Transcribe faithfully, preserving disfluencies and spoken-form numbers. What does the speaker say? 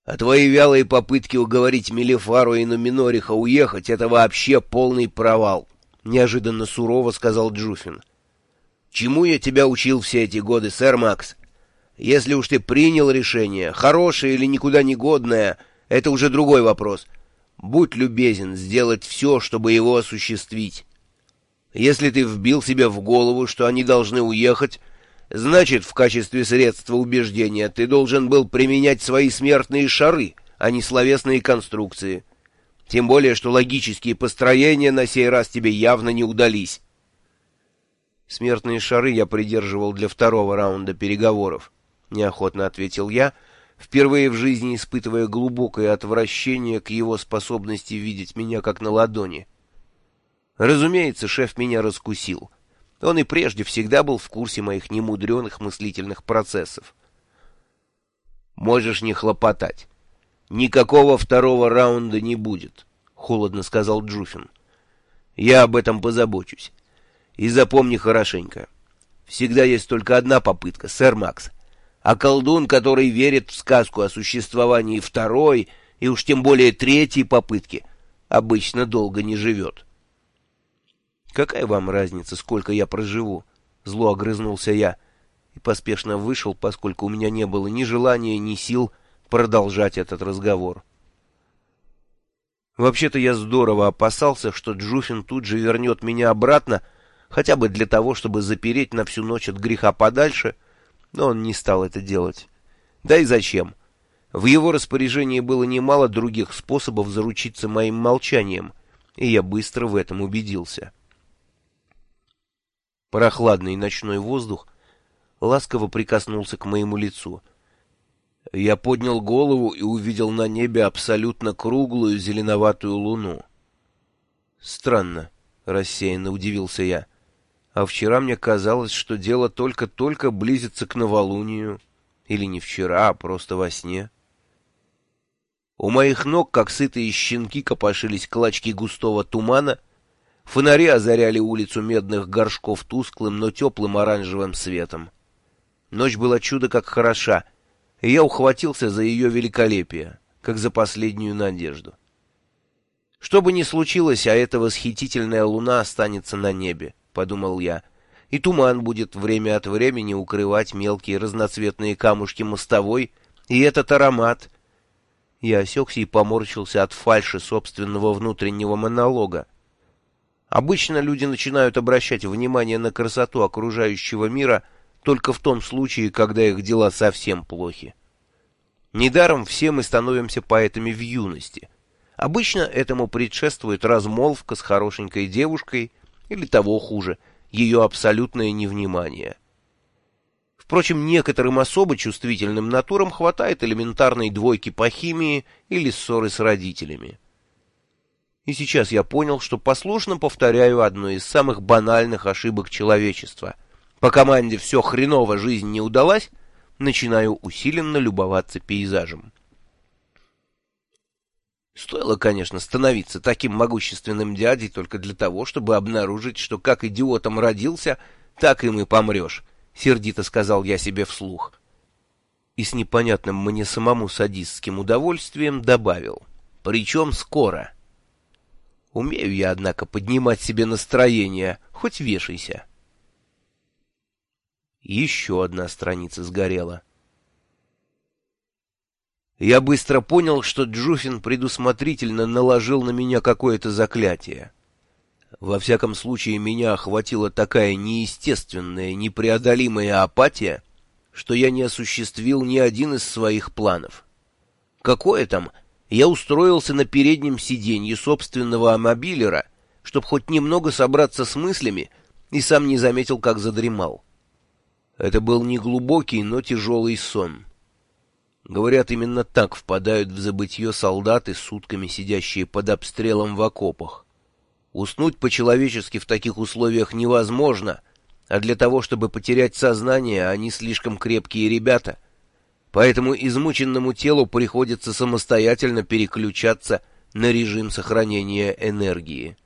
А твои вялые попытки уговорить Мелифару и Нуминориха уехать — это вообще полный провал, — неожиданно сурово сказал Джуфин. Чему я тебя учил все эти годы, сэр Макс? Если уж ты принял решение, хорошее или никуда не годное, это уже другой вопрос. Будь любезен сделать все, чтобы его осуществить. Если ты вбил себе в голову, что они должны уехать, значит, в качестве средства убеждения ты должен был применять свои смертные шары, а не словесные конструкции. Тем более, что логические построения на сей раз тебе явно не удались. Смертные шары я придерживал для второго раунда переговоров, неохотно ответил я, впервые в жизни испытывая глубокое отвращение к его способности видеть меня как на ладони. Разумеется, шеф меня раскусил. Он и прежде всегда был в курсе моих немудреных мыслительных процессов. «Можешь не хлопотать. Никакого второго раунда не будет», — холодно сказал Джуфин. «Я об этом позабочусь. И запомни хорошенько. Всегда есть только одна попытка, сэр Макс. А колдун, который верит в сказку о существовании второй и уж тем более третьей попытки, обычно долго не живет». «Какая вам разница, сколько я проживу?» — зло огрызнулся я и поспешно вышел, поскольку у меня не было ни желания, ни сил продолжать этот разговор. Вообще-то я здорово опасался, что Джуфин тут же вернет меня обратно, хотя бы для того, чтобы запереть на всю ночь от греха подальше, но он не стал это делать. Да и зачем? В его распоряжении было немало других способов заручиться моим молчанием, и я быстро в этом убедился. Прохладный ночной воздух ласково прикоснулся к моему лицу. Я поднял голову и увидел на небе абсолютно круглую зеленоватую луну. «Странно», — рассеянно удивился я. «А вчера мне казалось, что дело только-только близится к новолунию. Или не вчера, а просто во сне». У моих ног, как сытые щенки, копошились клочки густого тумана. Фонари озаряли улицу медных горшков тусклым, но теплым оранжевым светом. Ночь была чудо как хороша, и я ухватился за ее великолепие, как за последнюю надежду. Что бы ни случилось, а эта восхитительная луна останется на небе, — подумал я, — и туман будет время от времени укрывать мелкие разноцветные камушки мостовой, и этот аромат. Я осекся и поморщился от фальши собственного внутреннего монолога. Обычно люди начинают обращать внимание на красоту окружающего мира только в том случае, когда их дела совсем плохи. Недаром все мы становимся поэтами в юности. Обычно этому предшествует размолвка с хорошенькой девушкой или, того хуже, ее абсолютное невнимание. Впрочем, некоторым особо чувствительным натурам хватает элементарной двойки по химии или ссоры с родителями. И сейчас я понял, что послушно повторяю одну из самых банальных ошибок человечества. По команде «все хреново, жизнь не удалась», начинаю усиленно любоваться пейзажем. Стоило, конечно, становиться таким могущественным дядей только для того, чтобы обнаружить, что как идиотом родился, так им и помрешь, — сердито сказал я себе вслух. И с непонятным мне самому садистским удовольствием добавил: причем скоро. Умею я, однако, поднимать себе настроение, хоть вешайся. Еще одна страница сгорела. Я быстро понял, что Джуфин предусмотрительно наложил на меня какое-то заклятие. Во всяком случае, меня охватила такая неестественная, непреодолимая апатия, что я не осуществил ни один из своих планов. Какое там? Я устроился на переднем сиденье собственного мобилера, чтобы хоть немного собраться с мыслями, и сам не заметил, как задремал. Это был неглубокий, но тяжелый сон. Говорят, именно так впадают в забытье солдаты, сутками сидящие под обстрелом в окопах. Уснуть по-человечески в таких условиях невозможно, а для того, чтобы потерять сознание, они слишком крепкие ребята. Поэтому измученному телу приходится самостоятельно переключаться на режим сохранения энергии.